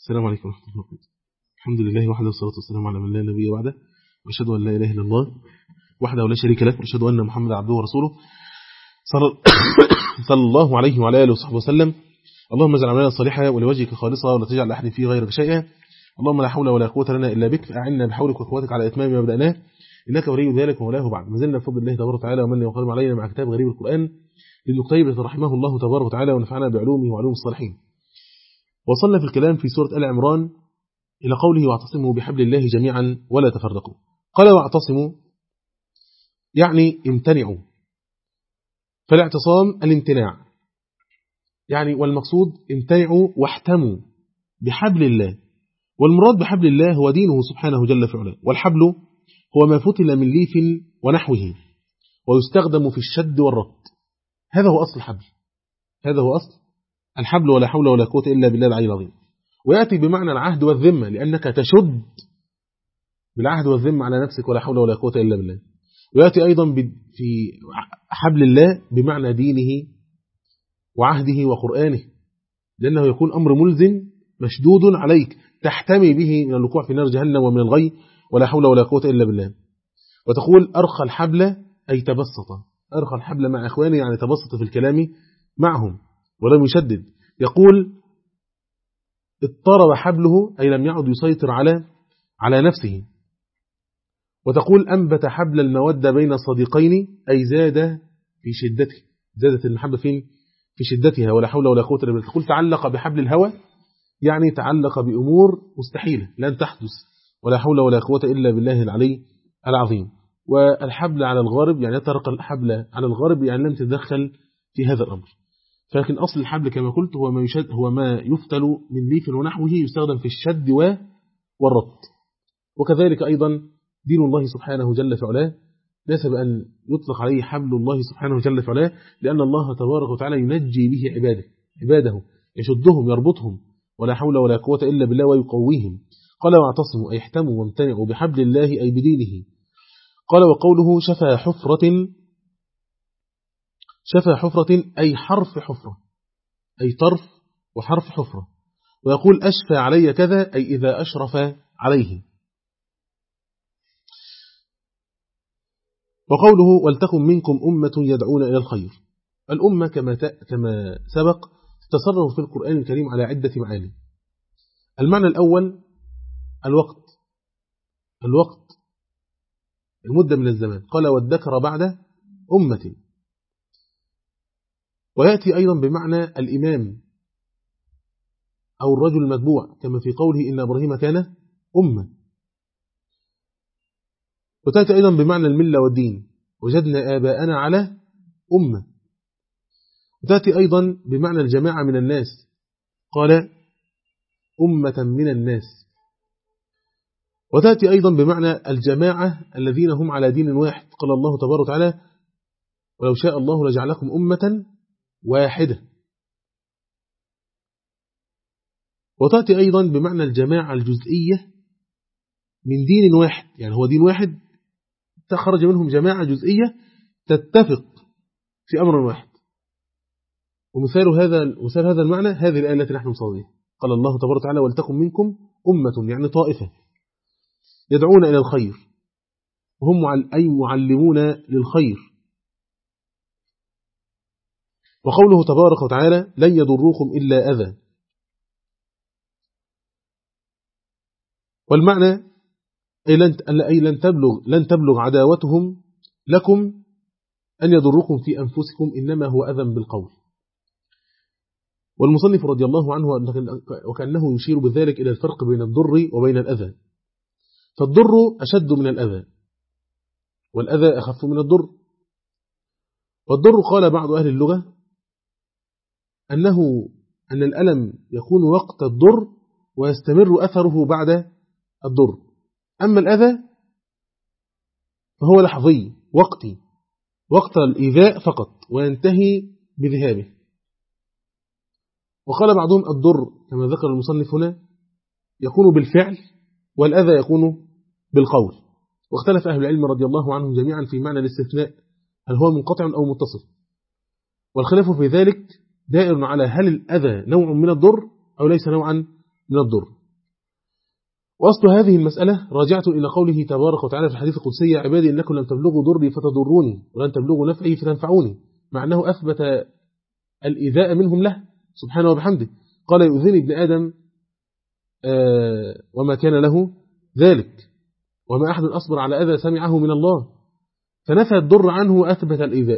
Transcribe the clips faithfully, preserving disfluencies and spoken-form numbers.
السلام عليكم ورحمة الله وبركاته. الحمد لله وحده والصلاة والسلام على من لا نبي بعده، وأشهد أن لا إله إلا الله وحده ولا شريك له، وأشهد أن محمدا عبده ورسوله صلى الله عليه وعلى آله وصحبه وسلم. اللهم اجعل عملنا صالحا ولوجهك خالصا ولا تجعل لأحد فيه غيرك شيئا. اللهم لا حول ولا قوة لنا إلا بك، فأعنا بحولك وقوتك على إتمام ما بدأناه، إنك ولي ذلك ومولاه. بعد ما زلنا بفضل الله تبارك وتعالى ومنه وكرم علينا مع كتاب غريب القرآن لابن قتيبة رحمه الله تبارك وتعالى، ونفعنا بعلومه وعلوم الصالحين. وصلنا في الكلام في سورة آل عمران إلى قوله واعتصموا بحبل الله جميعا ولا تفرقوا. قال واعتصموا يعني امتنعوا، فالاعتصام الامتناع يعني، والمقصود امتنعوا واحتموا بحبل الله، والمراد بحبل الله هو دينه سبحانه جل في علاه. والحبل هو ما فتل من ليف ونحوه، ويستخدم في الشد والربط. هذا هو أصل الحبل، هذا هو أصل الحبل، ولا حول ولا قوة إلا بالله العلي العظيم. ويأتي بمعنى العهد والذمة، لأنك تشد بالعهد والذمة على نفسك، ولا حول ولا قوة إلا بالله. ويأتي أيضا في حبل الله بمعنى دينه وعهده وقرآنه، لأنه يكون أمر ملزم مشدود عليك تحتمي به من الوقوع في نار جهنم ومن الغي، ولا حول ولا قوة إلا بالله. وتقول أرخى الحبل أي تبسط، أرخى الحبل مع إخواني يعني تبسط في الكلام معهم ولم يشدد. يقول اضطرب حبله أي لم يعد يسيطر على على نفسه. وتقول أنبت حبل المودة بين الصديقين أي زاد في شدته، زادت المحبة فين؟ في شدتها، ولا حول ولا قوة إلا بالله. تقول تعلق بحبل الهوى يعني تعلق بأمور مستحيلة لن تحدث، ولا حول ولا قوة إلا بالله العلي العظيم. والحبل على الغارب يعني يترك الحبل على الغارب يعني لم تتدخل في هذا الأمر. فلكن أصل الحبل كما قلت هو ما يشد، هو ما يفتل من ليف ونحوه، يستخدم في الشد والربط. وكذلك أيضا دين الله سبحانه جل في علاه ناسب أن يطلق عليه حبل الله سبحانه جل في علاه، لأن الله تبارك وتعالى ينجي به عباده عباده يشدهم يربطهم، ولا حول ولا قوة إلا بالله، ويقويهم. قال واعتصموا أي احتموا وامتنعوا بحبل الله أي بدينه. قال وقوله شفى حفرة، شفى حفرة أي حرف حفرة، أي طرف وحرف حفرة. ويقول أشفى علي كذا أي إذا أشرف عليه. وقوله ولتكن منكم أمة يدعون إلى الخير. الأمة كما كما سبق تصرف في القرآن الكريم على عدة معاني. المعنى الأول الوقت، الوقت المدة من الزمان، قال والذكر بعد أمة. ويأتي أيضا بمعنى الإمام أو الرجل المتبوع، كما في قوله إن إبراهيم كان أمة. وتأتي أيضا بمعنى الملة والدين، وجدنا آباءنا على أمة. وتأتي أيضا بمعنى الجماعة من الناس، قال أمة من الناس. وتأتي أيضا بمعنى الجماعة الذين هم على دين واحد، قال الله تبارك وتعالى ولو شاء الله لجعلكم أمة واحدة. وتأتي أيضا بمعنى الجماعة الجزئية من دين واحد، يعني هو دين واحد تخرج منهم جماعة جزئية تتفق في أمر واحد. ومثال هذا مثال هذا المعنى هذه الآية التي نحن نصليها، قال الله تبارك وتعالى ولتكن منكم أمة يعني طائفة يدعون إلى الخير، وهم أي معلمون للخير. وقوله تبارك وتعالى لن يضروكم إلا أذى. والمعنى أي لن أي لن تبلغ لن تبلغ عداوتهم لكم أن يضروكم في أنفسكم، إنما هو أذى بالقول. والمصنف رضي الله عنه وكأنه يشير بذلك إلى الفرق بين الضر وبين الأذى. فالضر أشد من الأذى، والأذى أخف من الضر. والضر قال بعض أهل اللغة أنه أن الألم يكون وقت الضر ويستمر أثره بعد الضر، أما الأذى فهو لحظي وقتي، وقت الإيذاء فقط وينتهي بذهابه. وقال بعضهم الضر كما ذكر المصنف هنا يكون بالفعل، والأذى يكون بالقول. واختلف أهل العلم رضي الله عنهم جميعا في معنى الاستثناء، هل هو منقطع أو متصل. والخلاف في ذلك دائر على هل الأذى نوع من الضر أو ليس نوعا من الضر. وأصل هذه المسألة راجعة إلى قوله تبارك وتعالى في الحديث القدسي: يا عبادي إنكم لم تبلغوا ضري فتضروني ولن تبلغوا نفعي فتنفعوني، مع أنه أثبت الإيذاء منهم له سبحانه وبحمده. قال: يؤذيني ابن آدم آه وما كان له ذلك، وما أحد أصبر على أذى سمعه من الله، فنفى الضر عنه وأثبت الإيذاء.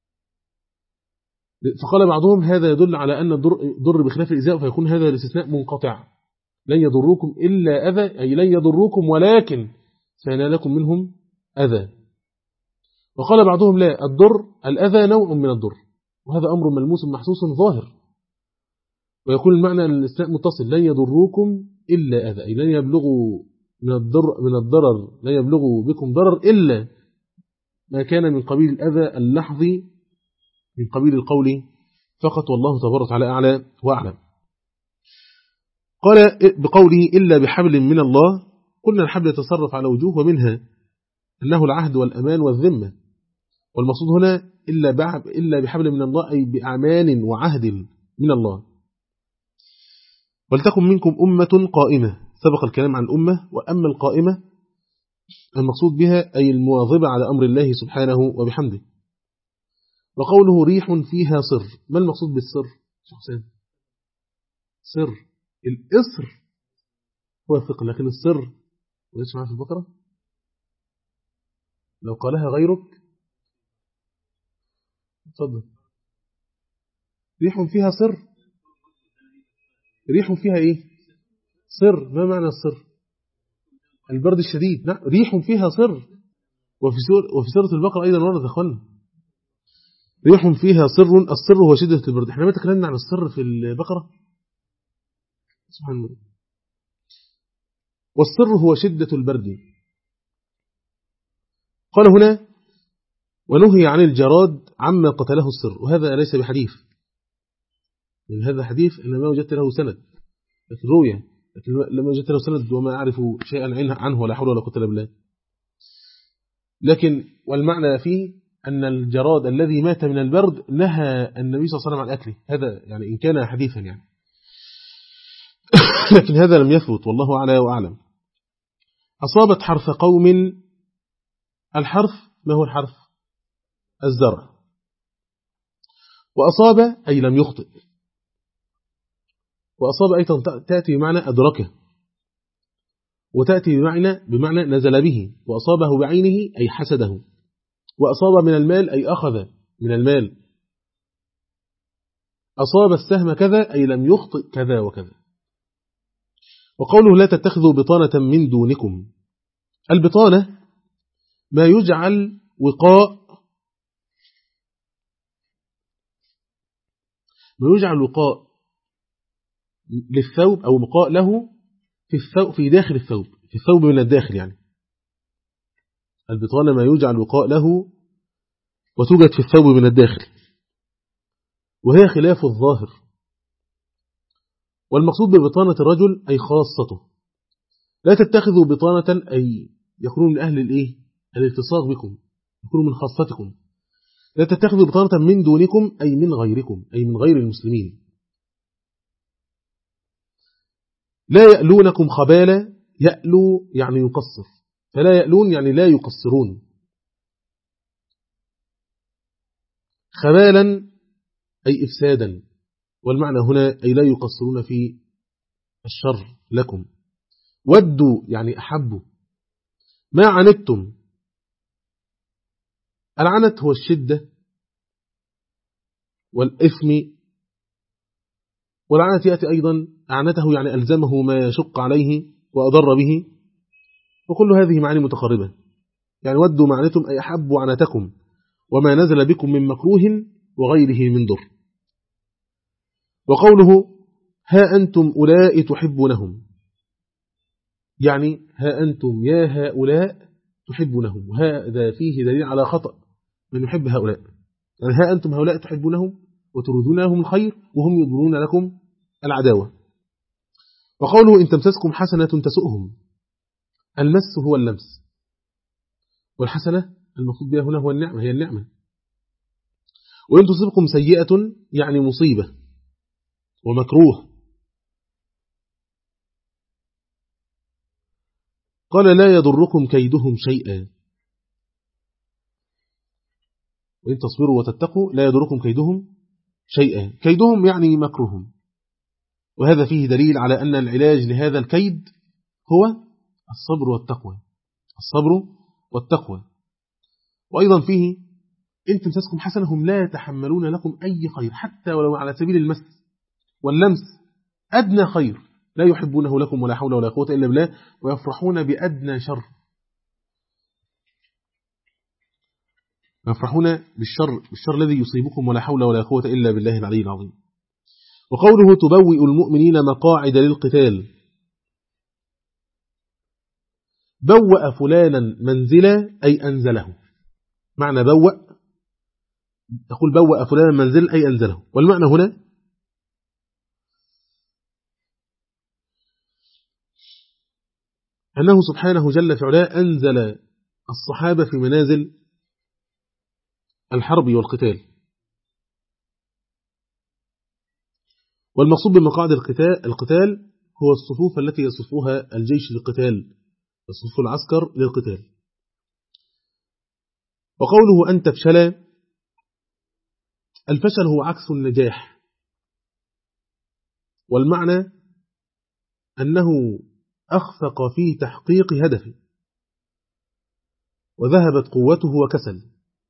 فقال بعضهم: هذا يدل على أن الضر بخلاف الإيذاء، فيكون هذا الاستثناء منقطع، لن يضروكم إلا أذى، أي لن يضروكم ولكن سينالكم منهم أذى. وقال بعضهم: لا، الضر الأذى نوع من الضر، وهذا أمر ملموس محسوس ظاهر، ويكون المعنى أن الاستثناء متصل، لن يضروكم إلا أذى، أي لن يبلغوا من الضر من الضرر لن يبلغوا بكم ضرر إلا ما كان من قبيل الأذى اللحظي من قبيل القول فقط، والله تبارك وتعالى أعلى وأعلم. قال بقوله: إلا بحبل من الله، قلنا الحبل يتصرف على وجوه، ومنها أنه العهد والأمان والذمة، والمقصود هنا إلا بحبل من الله أي بأعمان وعهد من الله. ولتكن منكم أمة قائمة، سبق الكلام عن الأمة، وأما القائمة المقصود بها أي المواظبة على أمر الله سبحانه وبحمده. وقوله: ريح فيها صر، ما المقصود بالصر؟ حسين، سر الإصر هو الثقل، لكن السر وليس معنا في البقرة. لو قالها غيرك تفضل. ريح فيها صر، ريح فيها إيه؟ صر. ما معنى الصر؟ البرد الشديد. لا، ريح فيها صر. وفي سورة وفي سورة البقرة أيضا ورد أخوانا ريح فيها صر، الصر هو شدة البرد. احنا ما تكلمنا عن الصر في البقرة، سبحان الله. والصر هو شدة البرد. قال هنا: ونهي عن الجراد عما قتله الصر، وهذا ليس بحديث، لأن هذا حديث إنما وجدت له سند، لكن رؤية، لكن لما وجدت له سند وما أعرف شيئا عنه ولا حول ولا قوة إلا بالله. لكن والمعنى فيه أن الجراد الذي مات من البرد نهى النبي صلى الله عليه وسلم عن أكله، هذا يعني إن كان حديثا يعني لكن هذا لم يثبت، والله أعلى وأعلم. أصابت حرث قوم، الحرث ما هو الحرث؟ الزرع. وأصاب أي لم يخطئ، وأصاب أيضا تأتي بمعنى أدركه، وتأتي بمعنى بمعنى نزل به، وأصابه بعينه أي حسده، وأصاب من المال أي أخذ من المال. أصاب السهم كذا أي لم يخطئ كذا وكذا. وقوله: لا تتخذوا بطانة من دونكم، البطانة ما يجعل وقاء ما يجعل وقاء للثوب، أو وقاء له في الثوب، في داخل الثوب، في الثوب من الداخل يعني. البطانة ما يجعل وقاء له وتوجد في الثوب من الداخل، وهي خلاف الظاهر. والمقصود ببطانة الرجل أي خاصته. لا تتخذوا بطانة أي يكونوا من أهل الإيه؟ الالتصاق بكم، يكونوا من خاصتكم. لا تتخذوا بطانة من دونكم أي من غيركم، أي من غير المسلمين. لا يألونكم خبالا، يألو يعني يقصر، فلا يألون يعني لا يقصرون. خبالا أي إفسادا، والمعنى هنا أي لا يقصرون في الشر لكم. ودوا يعني أحبوا. ما عنتم، العنت هو الشدة والإثم، والعنت يأتي أيضا أعنته يعني ألزمه ما يشق عليه وأضر به، وكل هذه معاني متقاربة. يعني ودوا معنتم أي أحبوا عنتكم وما نزل بكم من مكروه وغيره من ضر. وقوله: ها أنتم أولئك تحبونهم، يعني ها أنتم يا هؤلاء تحبونهم، وهذا فيه دليل على خطأ من يحب هؤلاء. يعني ها أنتم هؤلاء تحبونهم وتريدون لهم الخير وهم يضرون لكم العداوة. وقوله: إن تمسسكم حسنة تسؤهم، المس هو اللمس، والحسنة المقصود بها هنا هو النعمة، هي النعمة. وإن تصبكم سيئة يعني مصيبة ومكروه، قال لا يضركم كيدهم شيئا وإن تصبروا وتتقوا لا يضركم كيدهم شيئا. كيدهم يعني مكرهم، وهذا فيه دليل على أن العلاج لهذا الكيد هو الصبر والتقوى، الصبر والتقوى. وأيضا فيه إن تمسسكم حسنة هم لا يتحملون لكم أي خير حتى ولو على سبيل المس واللمس، أدنى خير لا يحبونه لكم ولا حول ولا قوة إلا بالله، ويفرحون بأدنى شر، يفرحون بالشر بالشر الذي يصيبكم ولا حول ولا قوة إلا بالله العلي العظيم. وقوله تبوئ المؤمنين مقاعد للقتال، بوأ فلانا منزلا أي أنزله، معنى بوأ تقول بوأ فلانا منزلا أي أنزله. والمعنى هنا أنه سبحانه جل في علاه أنزل الصحابة في منازل الحرب والقتال. والمقصود بمقاعد القتال القتال هو الصفوف التي يصفها الجيش للقتال، صفوف العسكر للقتال. وقوله أن تفشل، الفشل هو عكس النجاح، والمعنى أنه أخفق في تحقيق هدفه وذهبت قوته وكسل.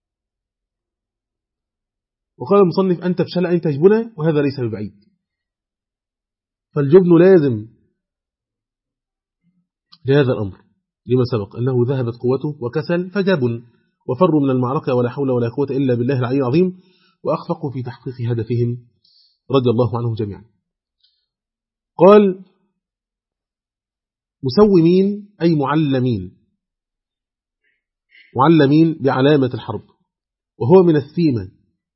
وقال المصنف أن تفشل أن تجبن، وهذا ليس ببعيد، فالجبن لازم لهذا الأمر لما سبق أنه ذهبت قوته وكسل فجبن وفروا من المعركة ولا حول ولا قوة إلا بالله العلي العظيم، وأخفقوا في تحقيق هدفهم رضي الله عنهم جميعا. قال مسومين أي معلمين، معلمين بعلامة الحرب، وهو من السيمة.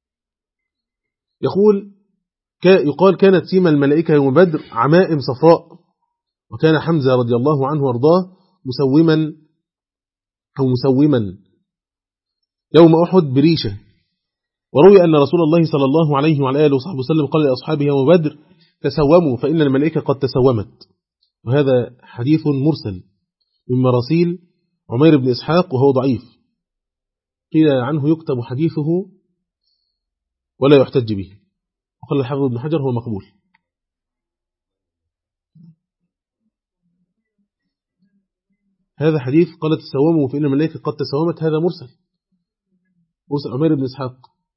يقول يقال كانت سيمة الملائكة يوم بدر عمائم صفراء، وكان حمزة رضي الله عنه وارضاه مسوما أو مسوما يوم أحد بريشة. وروي أن رسول الله صلى الله عليه وعلى آله وصحبه وسلم قال لأصحابه يوم بدر تسوموا فإن الملائكة قد تسومت. وهذا حديث مرسل من مراسيل عمير بن إسحاق وهو ضعيف، قيل عنه يكتب حديثه ولا يحتج به. وقال الحافظ ابن حجر هو مقبول. هذا حديث قال تسوموا فإن الملائكة قد تسومت، هذا مرسل مرسل عمير بن إسحاق.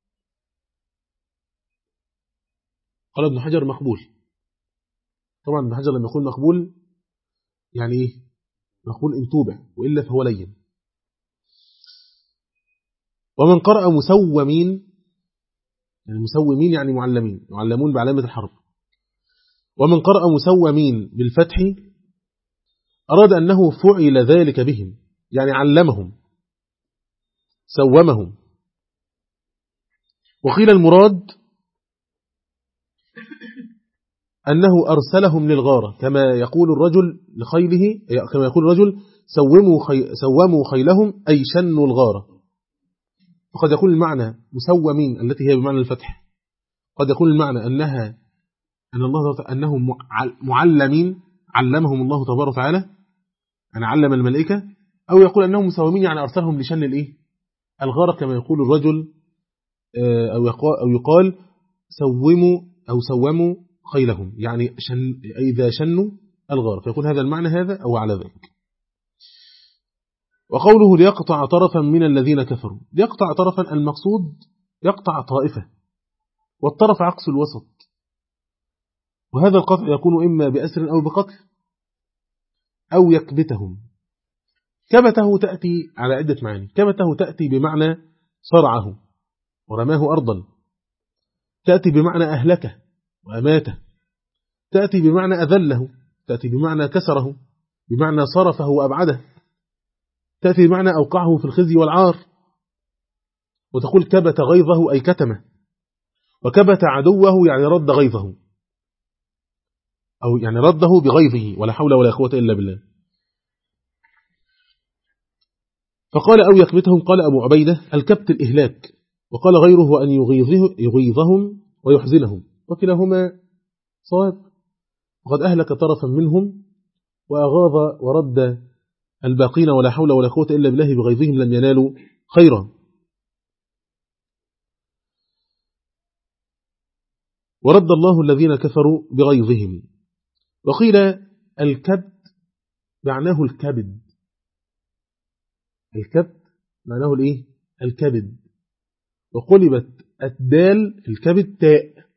قال ابن حجر مقبول. طبعا ابن حجر لما يقول مقبول يعني ايه؟ مقبول إن توبع، وإلا فهو لين. ومن قرأ مسومين، يعني مسومين يعني معلمين، معلمون بعلامة الحرب. ومن قرأ مسومين بالفتح أراد أنه فعل ذلك بهم، يعني علمهم سومهم. وقيل المراد أنه أرسلهم للغارة، كما يقول الرجل لخيله، كما يقول الرجل سوموا, خي... سوموا خيلهم أي شنوا الغارة. وقد يكون المعنى مسومين التي هي بمعنى الفتح، قد يكون المعنى أنها أن الله أنهم معلمين علمهم الله تبارك وتعالى، يعني علم الملائكة، أو يقول أنهم مسومين يعني أرسلهم لشن الإيه؟ الغارة، كما يقول الرجل أو يقال, أو يقال سوموا أو سوموا خيلهم، يعني شن إذا شنوا الغارة، فيكون هذا المعنى هذا أو على ذلك. وقوله ليقطع طرفا من الذين كفروا، ليقطع طرفا المقصود يقطع طائفة، والطرف عكس الوسط، وهذا القطع يكون إما بأسر أو بقتل أو يكبتهم. كبته تأتي على عدة معاني، كبته تأتي بمعنى صرعه ورماه أرضا، تأتي بمعنى أهلكه وأماته، تأتي بمعنى أذله، تأتي بمعنى كسره، بمعنى صرفه وأبعده، تأتي بمعنى أوقعه في الخزي والعار. وتقول كبت غيظه أي كتمه، وكبت عدوه يعني رد غيظه، أو يعني رده بغيظه ولا حول ولا قوة إلا بالله. فقال أو يكبتهم، قال أبو عبيدة الكبت الإهلاك، وقال غيره أن يغيظه يغيظهم ويحزنهم، وكلاهما صواب. وقد أهلك طرفا منهم وأغاظ ورد الباقين ولا حول ولا قوة إلا بالله بغيظهم لم ينالوا خيرا. ورد الله الذين كفروا بغيظهم. وقيل الكبت معناه الكبد، الكبت معناه الإيه؟ الكبد. وقلبت الدال الكبد تاء،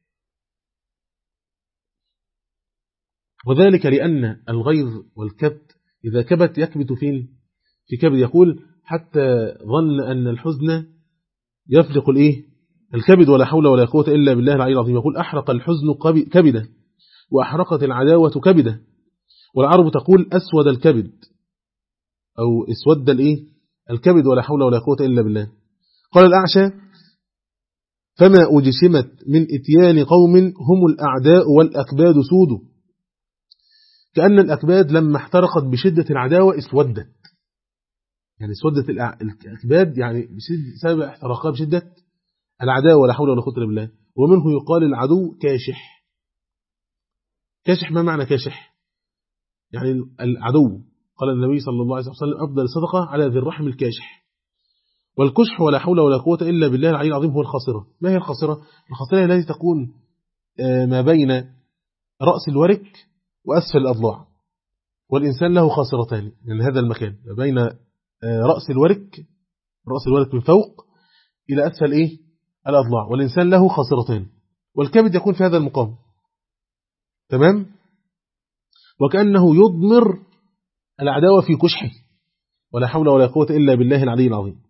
وذلك لأن الغيظ والكبت إذا كبت يكبت فين؟ في كبد. يقول حتى ظن أن الحزن يفلق الإيه؟ الكبد ولا حول ولا قوة إلا بالله العلي العظيم. يقول أحرق الحزن كبده وأحرقت العداوة كبده. والعرب تقول أسود الكبد أو اسود الإيه؟ الكبد ولا حول ولا قوة إلا بالله. قال الأعشى فما أجسمت من إتيان قوم هم الأعداء والأكباد سود، كأن الأكباد لما احترقت بشدة العداوة اسودت، يعني اسودت الأكباد يعني بسبب احتراقها بشدة العداوة ولا حول ولا قوة إلا بالله. ومنه يقال العدو كاشح. كاشح ما معنى كاشح؟ يعني العدو. قال النبي صلى الله عليه وسلم أفضل صدقة على ذي الرحم الكاشح. والكشح ولا حول ولا قوة إلا بالله العلي العظيم هو الخاصرة. ما هي الخاصرة؟ الخاصرة التي تكون ما بين رأس الورك وأسفل الأضلاع، والإنسان له خاصرتان من هذا المكان، ما بين رأس الورك رأس الورك من فوق إلى أسفل إيه؟ الأضلاع، والإنسان له خاصرتان، والكبد يكون في هذا المقام. تمام؟ وكأنه يضمر العداوة في كشحه ولا حول ولا قوة إلا بالله العلي العظيم.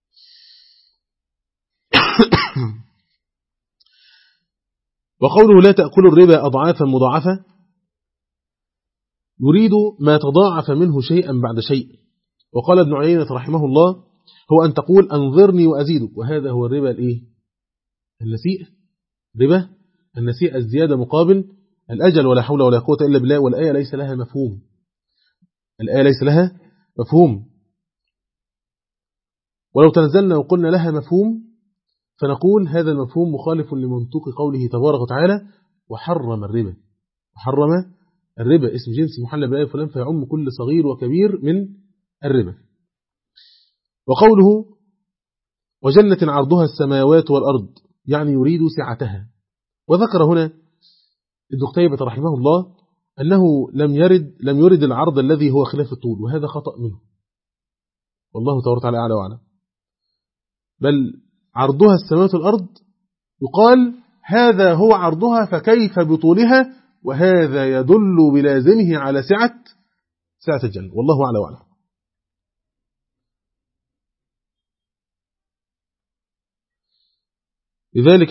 وقوله لا تأكلوا الربا أضعافا مضاعفة يريد ما تضاعف منه شيئا بعد شيء. وقال ابن عيينة رحمه الله هو أن تقول أنظرني وأزيدك، وهذا هو الربا الإيه؟ النسيء. ربا النسيء الزيادة مقابل الأجل ولا حول ولا قوة إلا بالله. والآية ليس لها مفهوم، الآية ليس لها مفهوم. ولو تنزلنا وقلنا لها مفهوم فنقول هذا المفهوم مخالف لمنطوق قوله تبارك وتعالى وحرم الربا. وحرم الربا اسم جنس محل بالآية فلان فيعم كل صغير وكبير من الربا. وقوله وجنة عرضها السماوات والأرض يعني يريد سعتها. وذكر هنا ابن قتيبة رحمه الله أنه لم يرد لم يرد العرض الذي هو خلاف الطول، وهذا خطأ منه والله تبارك وتعالى أعلى وأعلم. بل عرضها السماوات والأرض يقال هذا هو عرضها فكيف بطولها، وهذا يدل بلازمه على سعة سعة الجنة والله أعلى وأعلم. لذلك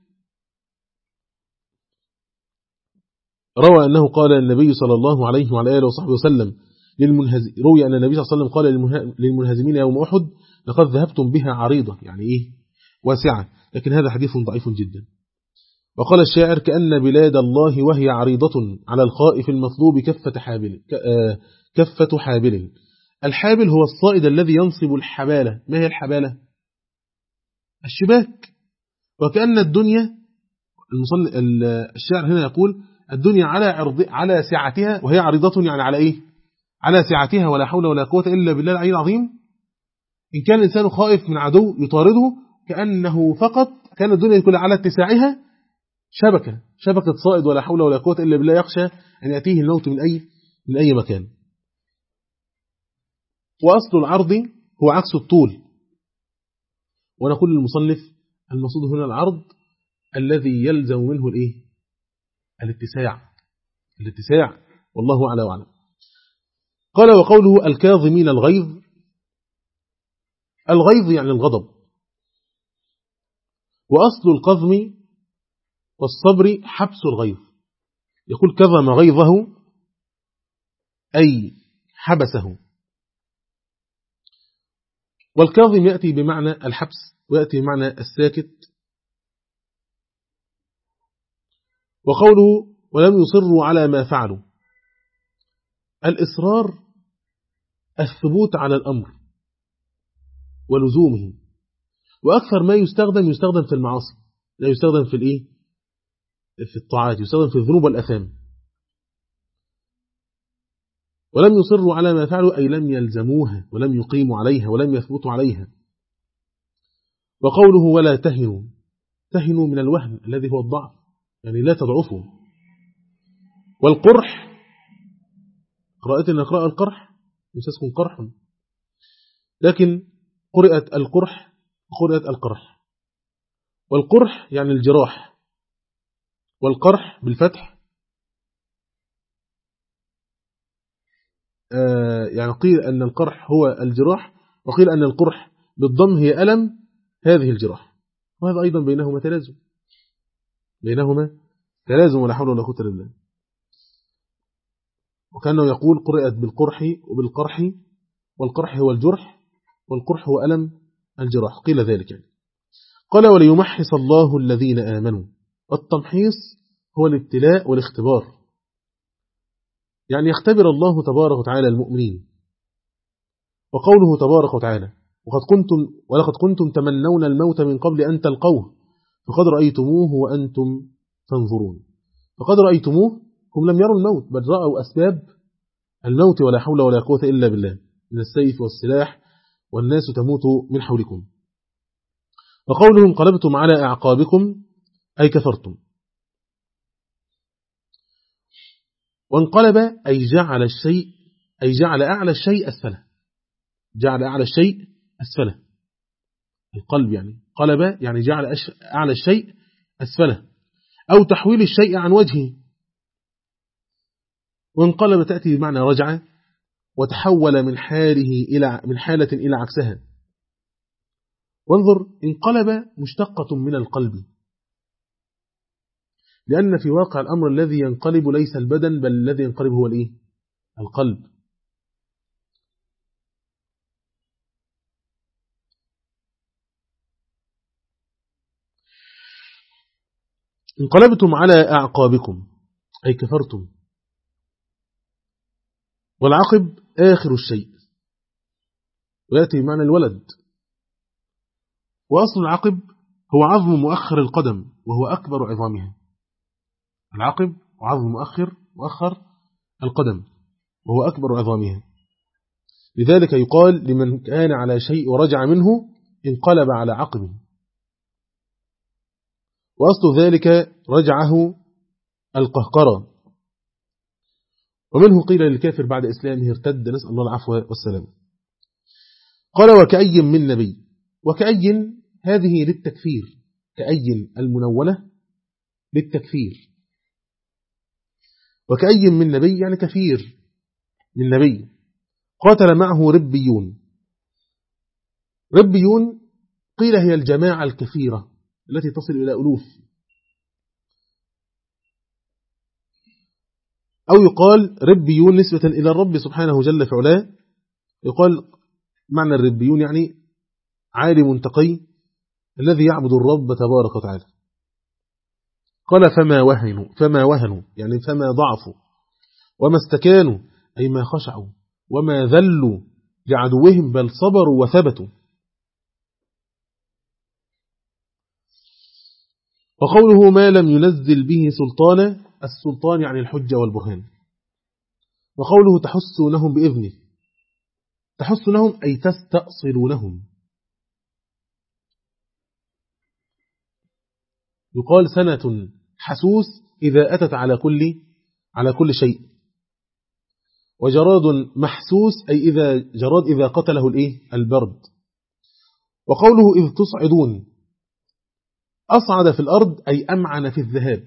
روى أنه قال النبي صلى الله عليه وعلى آله وصحبه وسلم للمنهز... روي أن النبي صلى الله عليه وسلم قال للمنهزمين يوم أحد لقد ذهبتم بها عريضة، يعني إيه؟ واسعة. لكن هذا حديث ضعيف جدا. وقال الشاعر كأن بلاد الله وهي عريضة على الخائف المطلوب كفة حابل. كفة حابل. الحابل هو الصائد الذي ينصب الحبالة. ما هي الحبالة؟ الشباك. وكأن الدنيا الشاعر هنا يقول الدنيا على عرض على سعتها وهي عريضة، يعني على إيه؟ على سعتها ولا حول ولا قوة إلا بالله العلي العظيم. إن كان الإنسان خائف من عدو يطارده كأنه فقط كان الدنيا كلها على اتساعها شبكة شبكة صائد ولا حول ولا قوة إلا بالله يخشى أن يأتيه الموت من أي من أي مكان. وأصل العرض هو عكس الطول. ونقول للمصنف المقصود هنا العرض الذي يلزم منه الإيه؟ الاتساع الاتساع والله أعلى وأعلم. قال وقوله الكاظمين الغيظ. الغيظ يعني الغضب. وأصل القظم والصبر حبس الغيظ. يقول كظم غيظه أي حبسه. والكاظم يأتي بمعنى الحبس ويأتي بمعنى الساكت. وقوله ولم يصروا على ما فعلوا. الإصرار الثبوت على الأمر ولزومه. وأكثر ما يستخدم يستخدم في المعاصي، لا يستخدم في الإيه؟ في الطاعات، يستخدم في الذنوب والأثام. ولم يصروا على ما فعلوا أي لم يلزموها ولم يقيموا عليها ولم يثبتوا عليها. وقوله ولا تهنوا، تهنوا من الوهن الذي هو الضعف، يعني لا تضعفوا. والقرح، قراءة نقرأ القرح مش تكون قرح، لكن قرأت القرح قرأت القرح. والقرح يعني الجراح، والقرح بالفتح آه يعني قيل أن القرح هو الجراح، وقيل أن القرح بالضم هي ألم هذه الجراح، وهذا أيضا بينهما تلازم بينهما تلازم ولا حول ولا قوة إلا بالله. وكانه يقول قرأت بالقرح وبالقرح، والقرح هو الجرح والقرح هو ألم الجراح، قيل ذلك يعني. قال وليمحص الله الذين آمنوا. والتمحيص هو الابتلاء والاختبار، يعني يختبر الله تبارك وتعالى المؤمنين. وقوله تبارك وتعالى وقد كنتم ولقد كنتم تمنون الموت من قبل أن تلقوه فقد رأيتموه وأنتم تنظرون. فقد رأيتموه، هم لم يروا الموت بل رأوا أسباب الموت ولا حول ولا قوة إلا بالله، من السيف والسلاح والناس تموت من حولكم. وقوله انقلبتم على أعقابكم أي كفرتم. وانقلب أي جعل الشيء أي جعل أعلى الشيء أسفله، جعل أعلى الشيء أسفله، القلب يعني قلب يعني جعل أعلى الشيء أسفله، أو تحويل الشيء عن وجهه. وانقلب تأتي بمعنى رجع، وتحول من حاله إلى من حالة إلى عكسها. وانظر انقلب مشتقة من القلب، لأن في واقع الأمر الذي ينقلب ليس البدن بل الذي ينقلب هو الإيه؟ القلب. انقلبتم على أعقابكم أي كفرتم. والعقب آخر الشيء، ويأتي بمعنى الولد. وأصل العقب هو عظم مؤخر القدم وهو أكبر عظامها. العقب عظم مؤخر مؤخر القدم وهو أكبر عظامها، لذلك يقال لمن كان على شيء ورجع منه انقلب على عقبه. وأصل ذلك رجعه القهقرة، ومنه قيل للكافر بعد إسلامه ارتد، نسأل الله العفو والسلام. قال وكأي من نبي. وكأي هذه للتكفير، كأي المنونة للتكفير. وكأي من نبي يعني كثير من نبي قاتل معه ربيون. ربيون قيل هي الجماعة الكثيرة التي تصل إلى ألوف، أو يقال ربيون نسبة إلى الرب سبحانه جل في علاه. يقال معنى الربيون يعني عالم تقي الذي يعبد الرب تبارك وتعالى. قال فما وهنوا فما وهنوا يعني فما ضعفوا، وما استكانوا أي ما خشعوا، وما ذلوا لعدوهم بل صبروا وثبتوا. وقوله ما لم ينزل به سلطانا، السلطان يعني الحجة والبرهان. وقوله تحسونهم بإذنه، تحسونهم أي تستأصلونهم. يقال سنة حسوس إذا أتت على كل على كل شيء. وجراد محسوس أي إذا جراد إذا قتله الإيه البرد. وقوله إذ تصعدون، أصعد في الأرض أي أمعن في الذهاب،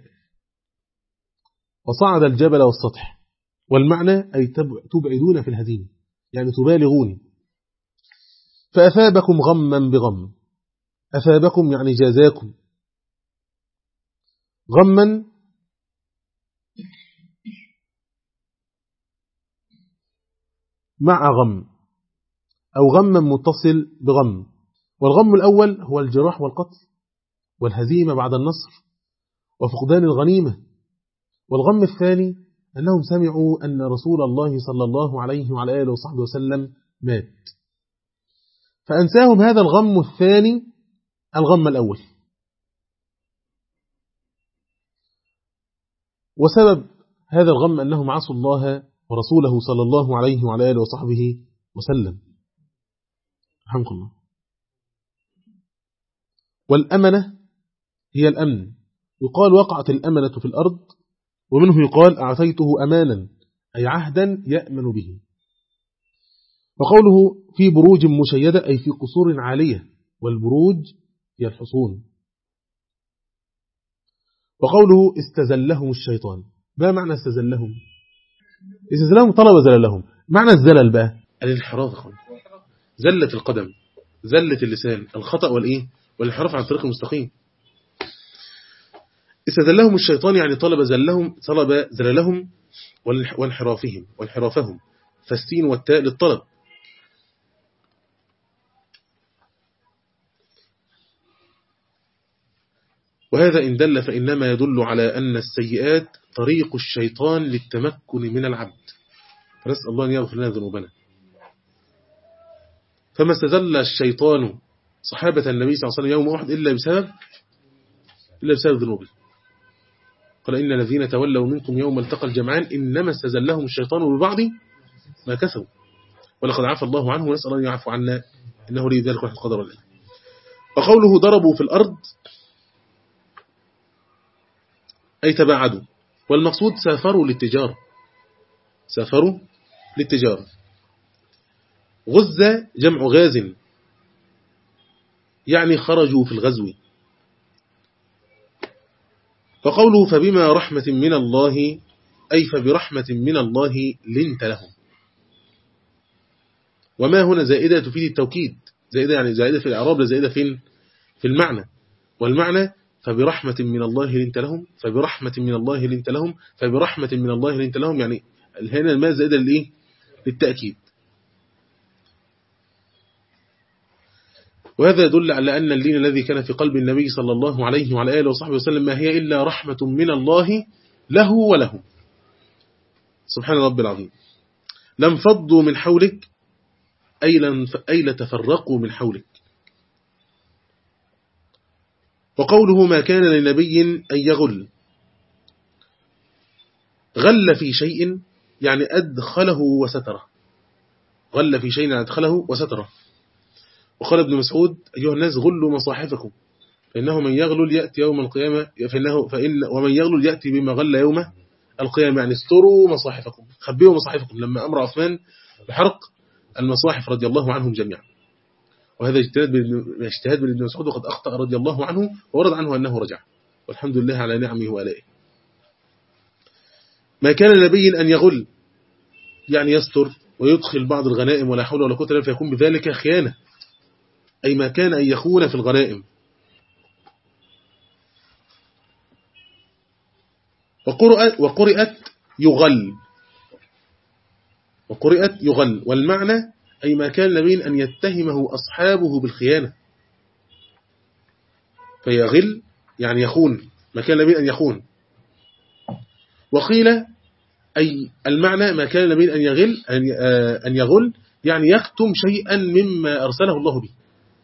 وصعد الجبل والسطح. والمعنى أي تبعدون في الهزيمة يعني تبالغون. فأثابكم غما بغم، أثابكم يعني جازاكم. غما مع غم، أو غما متصل بغم. والغم الأول هو الجراح والقتل والهزيمة بعد النصر وفقدان الغنيمة. والغم الثاني أنهم سمعوا أن رسول الله صلى الله عليه وعلى آله وصحبه وسلم مات، فأنساهم هذا الغم الثاني الغم الأول. وسبب هذا الغم أنهم عصوا الله ورسوله صلى الله عليه وعلى آله وصحبه وسلم. رحمك الله. والأمنة هي الأمن، يقال وقعت الأمنة في الأرض، ومنه يقال أعطيته أمانا أي عهدا يأمن به. وقوله في بروج مشيدة أي في قصور عالية، والبروج هي الحصون. وقوله استزلهم الشيطان، ما معنى استزلهم؟ استزلهم طلب زللهم. معنى الزلل بقى الانحراف، زلة القدم، زلة اللسان، الخطأ والإيه والانحراف عن الطريق المستقيم. استزلهم الشيطان يعني طلب زلهم، طلب زللهم وانحرافهم وانحرافهم، فالسين والتاء للطلب. وهذا إن دل فإنما يدل على أن السيئات طريق الشيطان للتمكن من العبد، فنسأل الله أن يغفر لنا ذنوبنا. فما استزل الشيطان صحابة النبي صلى الله عليه وسلم يوم أحد إلا بسبب إلا بسبب ذنوبه. قال إن الذين تولوا منكم يوم التقى الجمعان إنما استزلهم الشيطان ببعض ما كسبوا ولقد عفى الله عنه، ونسأل الله أن يعفو عنا إنه لي ذلك ونحن القدر والله. وقوله ضربوا في الأرض أي تباعدوا، والمقصود سافروا للتجارة، سافروا للتجارة. غز جمع غاز يعني خرجوا في الغزو. وقوله فبما رحمة من الله أي فبرحمة من الله لنت لهم. وما هنا زائدة تفيد التوكيد، زائدة يعني زائدة في الإعراب، لزائدة فين في المعنى. والمعنى فبرحمة من الله لنت لهم، فبرحمة من الله لنت لهم، فبرحمة من الله لنت لهم، يعني هنا الماء زائدة للإيه للتأكيد. وهذا يدل على أن اللين الذي كان في قلب النبي صلى الله عليه وعلى آله وصحبه وسلم ما هي إلا رحمة من الله له وله. سبحان رب العظيم. لم فضوا من حولك أي لتفرقوا من حولك. وقوله ما كان لنبي أن يغل، غل في شيء يعني أدخله وستره، غل في شيء يعني أدخله وستره. وقال ابن مسعود أيها الناس غلوا مصاحفكم فإنه من يغلل يأتي يوم القيامة، فإنه فإن ومن يغلل يأتي بما غل يوم القيامة، يعني استروا مصاحفكم، خبئوا مصاحفكم، لما أمر عثمان بحرق المصاحف رضي الله عنهم جميعا. وهذا اجتهاد من ابن مسعود وقد أخطأ رضي الله عنه، وورد عنه أنه رجع، والحمد لله على نعمه وآلائه. ما كان لنبي أن يغل يعني يستر ويدخل بعض الغنائم ولا حول ولا قوة إلا بالله، فيكون بذلك خيانة، أي ما كان أن يخون في الغنائم. وقرئت يغل، وقرئت يغل، والمعنى أي ما كان لنبي أن يتهمه أصحابه بالخيانة، فيغل يعني يخون، ما كان لنبي أن يخون. وقيل أي المعنى ما كان لنبي أن يغل أن يغل يعني يكتم شيئا مما أرسله الله به.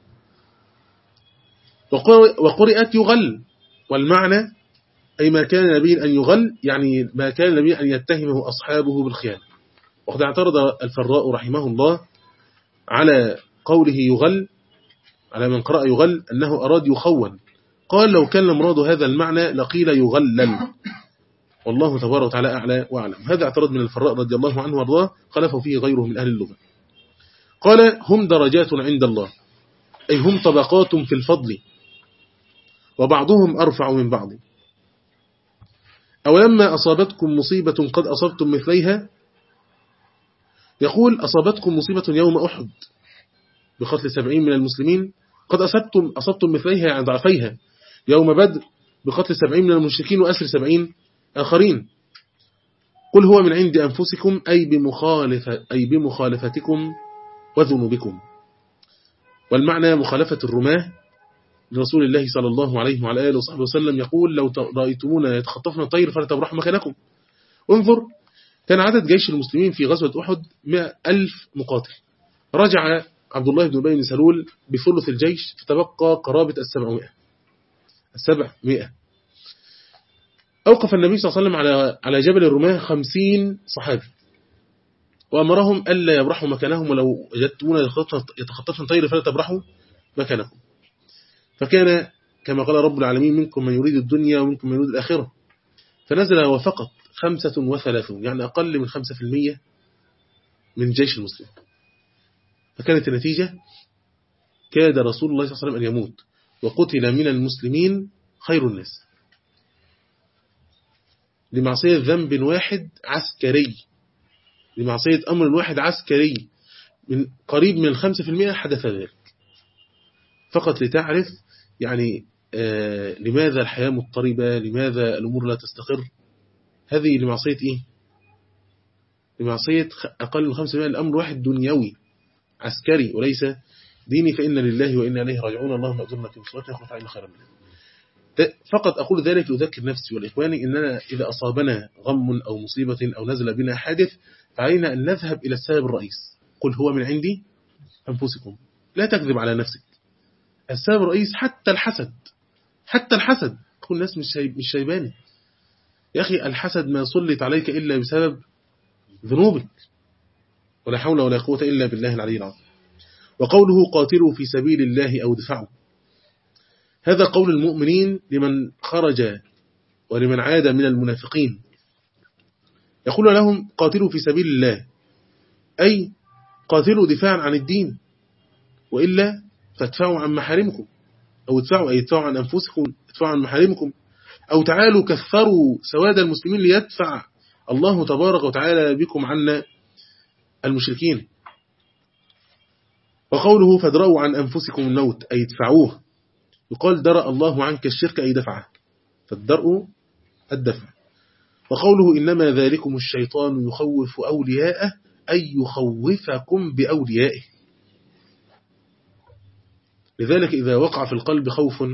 وقرئت يغل، والمعنى أي ما كان نبي أن يغل يعني ما كان نبي أن يتهمه أصحابه بالخيانة. وقد اعترض الفراء رحمه الله على قوله يغل، على من قرأ يغل أنه أراد يخون، قال لو كان مراد هذا المعنى لقيل يغلل، والله تبارك وتعالى أعلى وأعلم. هذا اعترض من الفراء رضي الله عنه وارضاه، خلفه فيه غيره من أهل اللغة. قال هم درجات عند الله أي هم طبقات في الفضل، وبعضهم أرفع من بعض. أولما أصابتكم مصيبة قد أصبتم مثليها، يقول أصابتكم مصيبة يوم أحد بقتل سبعين من المسلمين، قد أصبتم, أصبتم مثليها يعني ضعفيها يوم بدر بقتل سبعين من المشركين وأسر سبعين آخرين. قل هو من عند أنفسكم أي بمخالفة أي بمخالفتكم وذنوبكم. والمعنى مخالفة الرماه لرسول الله صلى الله عليه وعلى آله وصحبه وسلم، يقول لو رأيتمونا يتخطفنا الطير فلا تبرحوا مكانكم. انظر، كان عدد جيش المسلمين في غزوة أحد مئة ألف مقاتل، رجع عبد الله بن أبي بن سلول بثلث الجيش، فتبقى قرابة السبعمائة السبعمائة. أوقف النبي صلى الله عليه وسلم على على جبل الرماه خمسين صحابي، وأمرهم ألا يبرحوا مكانهم، ولو وجدتمونا يتخطفن طير فلا تبرحوا مكانكم. فكان كما قال رب العالمين منكم من يريد الدنيا ومنكم من يريد الآخرة، فنزل وفقط خمسة وثلاثون، يعني أقل من خمسة في المية من جيش المسلم. فكانت النتيجة كاد رسول الله صلى الله عليه وسلم أن يموت، وقتل من المسلمين خير الناس لمعصية ذنب واحد عسكري، لمعصية أمر واحد عسكري من قريب من الخمسة في المئة حدث ذلك. فقط لتعرف يعني آه لماذا الحياة مضطربة، لماذا الأمور لا تستقر. هذه لمعصية إيه؟ لمعصية أقل من خمسة في المئة، الأمر واحد دنيوي عسكري وليس ديني، فإن لله وإنا إليه راجعون. اللهم أجرنا في مصيبتنا وخلف عنا خيرا منها. فقط أقول ذلك لأذكر نفسي والإخواني إننا إذا أصابنا غم أو مصيبة أو نزل بنا حادث فعلينا أن نذهب إلى السبب الرئيس. قل هو من عندي أنفسكم، لا تكذب على نفسك. السبب الرئيس حتى الحسد، حتى الحسد تكون الناس مش مش شايباني يا أخي. الحسد ما سلط عليك إلا بسبب ذنوبك، ولا حول ولا قوة إلا بالله العلي العظيم. وقوله قاتلوا في سبيل الله أو دفعوا، هذا قول المؤمنين لمن خرج ولمن عاد من المنافقين، يقول لهم قاتلوا في سبيل الله، أي قاتلوا دفاعا عن الدين، وإلا فادفعوا عن محارمكم، أو ادفعوا أي ادفعوا عن أنفسكم، ادفعوا عن محارمكم، أو تعالوا كثروا سواد المسلمين ليدفع الله تبارك وتعالى بكم عنا المشركين. وقوله فادرأوا عن أنفسكم الموت أي ادفعوه، يقال درأ الله عنك الشرك أي دفعه، فالدرء الدفع. وقوله إنما ذلكم الشيطان يخوف أولياءه أي يخوفكم بأوليائه. لذلك إذا وقع في القلب خوف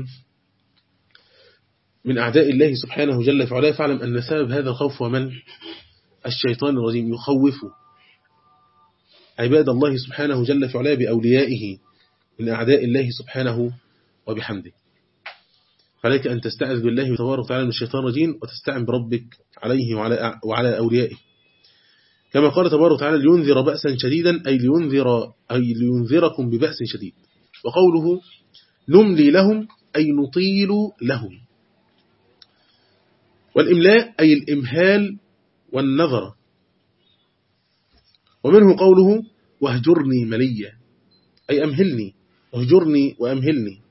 من أعداء الله سبحانه جل في علاه فاعلم أن سبب هذا الخوف ومن الشيطان الرجيم يخوف عباد الله سبحانه جل في علاه بأوليائه من أعداء الله سبحانه وبحمده. فعليك أن تستعذ بالله تبارك وتعالى من الشيطان الرجيم وتستعن بربك عليه وعلى وعلى أوليائه، كما قال تبارك وتعالى لينذر بأسا شديدا أي لينذر أي لينذركم ببأس شديد. وقوله نملي لهم أي نطيل لهم. والإملاء أي الإمهال والنظر. ومنه قوله واهجرني مليا أي أمهلني، واهجرني وأمهلني.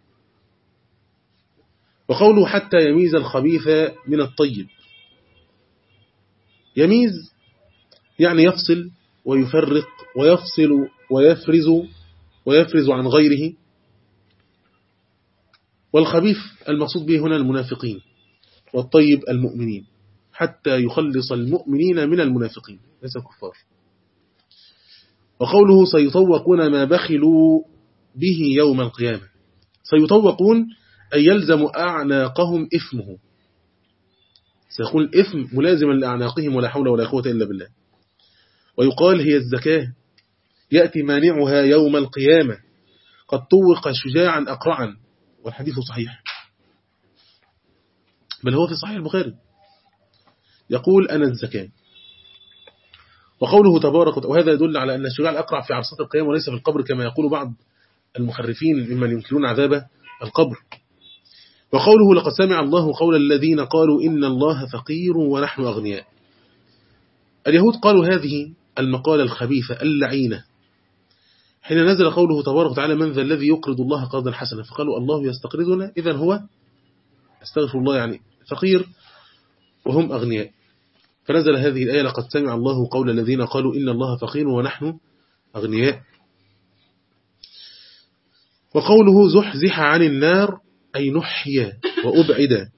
وقوله حتى يميز الخبيث من الطيب، يميز يعني يفصل ويفرق ويفصل ويفرز ويفرز عن غيره. والخبيث المقصود به هنا المنافقين، والطيب المؤمنين، حتى يخلص المؤمنين من المنافقين ليس الكفار. وقوله سيطوقون ما بخلوا به يوم القيامة، سيطوقون أي يلزم أعناقهم إثمه، سيكون الإثم ملازما لأعناقهم ولا حول ولا قوة إلا بالله. ويقال هي الزكاة يأتي مانعها يوم القيامة قد طوق شجاعا أقرعا، والحديث صحيح بل هو في صحيح البخاري، يقول أنا الزكاة. وقوله تبارك وهذا يدل على أن الشجاع الأقرع في عرصات القيامة وليس في القبر كما يقول بعض المخرفين ممن ينكرون عذاب القبر. وقوله لقد سمع الله قول الذين قالوا إن الله فقير ونحن أغنياء. اليهود قالوا هذه المقالة الخبيثة اللعينة حين نزل قوله تبارك وتعالى من ذا الذي يقرض الله قرضا حسنا، فقالوا الله يستقرضنا إذن هو استغفر الله يعني فقير وهم أغنياء. فنزل هذه الآية لقد سمع الله قول الذين قالوا إن الله فقير ونحن أغنياء. وقوله زحزح عن النار أي نحيا وأبعد.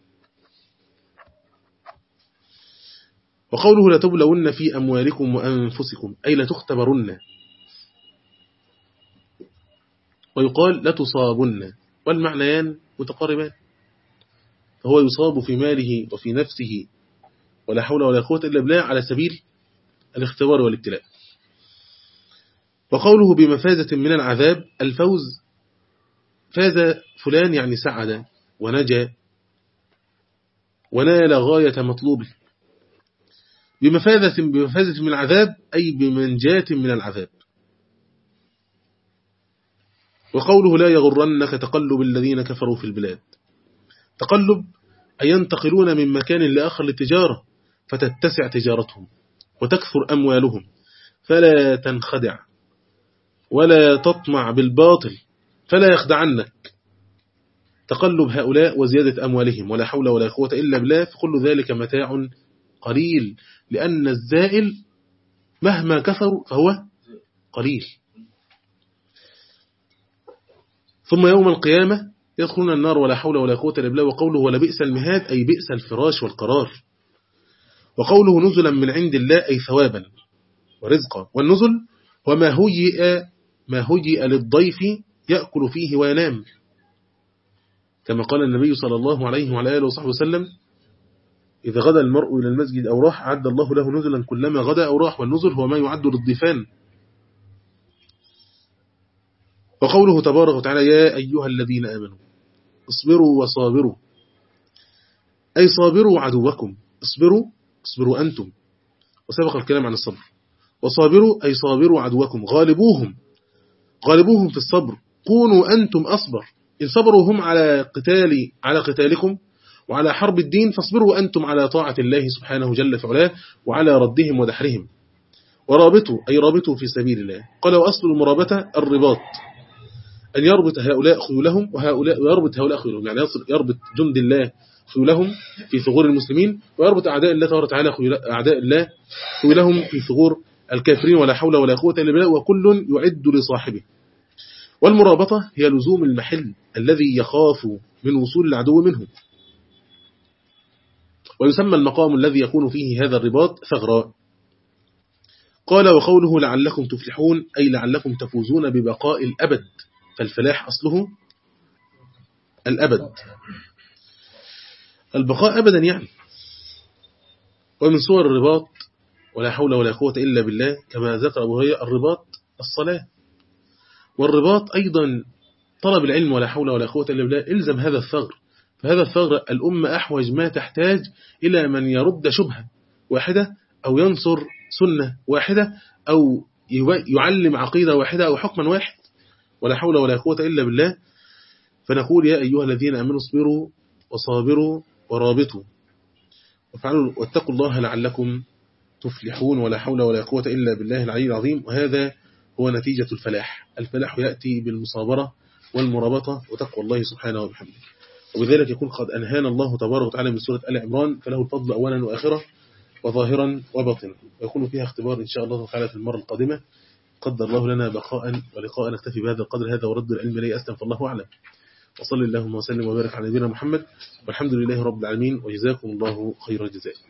وقوله لتبلون في أموالكم وأنفسكم أي لتختبرن. ويقال لتصابن، والمعنيان متقاربان، فهو يصاب في ماله وفي نفسه ولا حول ولا قوة إلا بالله على سبيل الاختبار والابتلاء. وقوله بمفازة من العذاب الفوز، فاز فلان يعني سعد ونجا ونال غاية مطلوبه. بمفازة بمفازة من العذاب أي بمنجاة من العذاب. وقوله لا يغرنك تقلب الذين كفروا في البلاد. تقلب أي ينتقلون من مكان لآخر للتجارة فتتسع تجارتهم وتكثر أموالهم فلا تنخدع ولا تطمع بالباطل فلا يخدعنك. تقلب هؤلاء وزيادة أموالهم ولا حول ولا قوة إلا بالله، فكل ذلك متاع قليل، لأن الزائل مهما كثر فهو قليل. ثم يوم القيامة يدخلون النار ولا حول ولا قوة إلا بالله. وقوله ولا بئس المهاد أي بئس الفراش والقرار. وقوله نزلا من عند الله أي ثوابا ورزقا. والنزل هو ما هيئ ما هيئ للضيف يأكل فيه وينام، كما قال النبي صلى الله عليه وعلى آله وصحبه وسلم إذا غدا المرء إلى المسجد أو راح أعد الله له نزلا كلما غدا أو راح. والنزل هو ما يعد للضيفان. وقوله تبارك وتعالى يا أيها الذين آمنوا اصبروا وصابروا أي صابروا عدوكم. اصبروا اصبروا أنتم، وسبق الكلام عن الصبر. وصابروا أي صابروا عدوكم غالبوهم غالبوهم في الصبر. كونوا أنتم أصبر. إن صبروا هم على قتال على قتالكم وعلى حرب الدين فاصبروا أنتم على طاعة الله سبحانه جل في علاه وعلى ردهم ودحرهم. ورابطوا أي رابطوا في سبيل الله. قال وأصل المرابطة الرباط، أن يربط هؤلاء خيولهم وهؤلاء ويربط هؤلاء خيولهم، يعني يربط جند الله خيولهم في ثغور المسلمين ويربط أعداء الله تبارك وتعالى أعداء الله خيولهم في ثغور الكافرين ولا حول ولا قوة إلا بالله، وكل يعد لصاحبه. والمرابطة هي لزوم المحل الذي يخاف من وصول العدو منه. ويسمى المقام الذي يكون فيه هذا الرباط ثغراء. قال وقوله لعلكم تفلحون أي لعلكم تفوزون ببقاء الأبد، فالفلاح أصله الأبد، البقاء أبدا يعني. ومن صور الرباط ولا حول ولا قوة إلا بالله كما ذكر أبو هريرة الرباط الصلاة. والرباط أيضا طلب العلم ولا حول ولا قوة إلا بالله. إلزم هذا الثغر، فهذا الثغر الأمة أحوج ما تحتاج إلى من يرد شبهة واحدة أو ينصر سنة واحدة أو يعلم عقيدة واحدة أو حكما واحد ولا حول ولا قوة إلا بالله. فنقول يا أيها الذين آمنوا اصبروا وصابروا ورابطوا وفعلوا واتقوا الله لعلكم تفلحون ولا حول ولا قوة إلا بالله العلي العظيم. وهذا هو نتيجة الفلاح. الفلاح يأتي بالمصابرة والمرابطة وتقوى الله سبحانه وبحمده. وبذلك يكون قد أنهانا الله تبارك وتعالى من سورة آل عمران، فله الفضل أولا وآخرة وظاهرا وباطنا، ويكون فيها اختبار إن شاء الله تعالى في المرة القادمة. قدر الله لنا بقاء ولقاء. نكتفي بهذا القدر هذا ورد العلم لي أسلم، فالله أعلم. وصلى اللهم وسلم وبارك على نبينا محمد والحمد لله رب العالمين، وجزاكم الله خير الجزاء.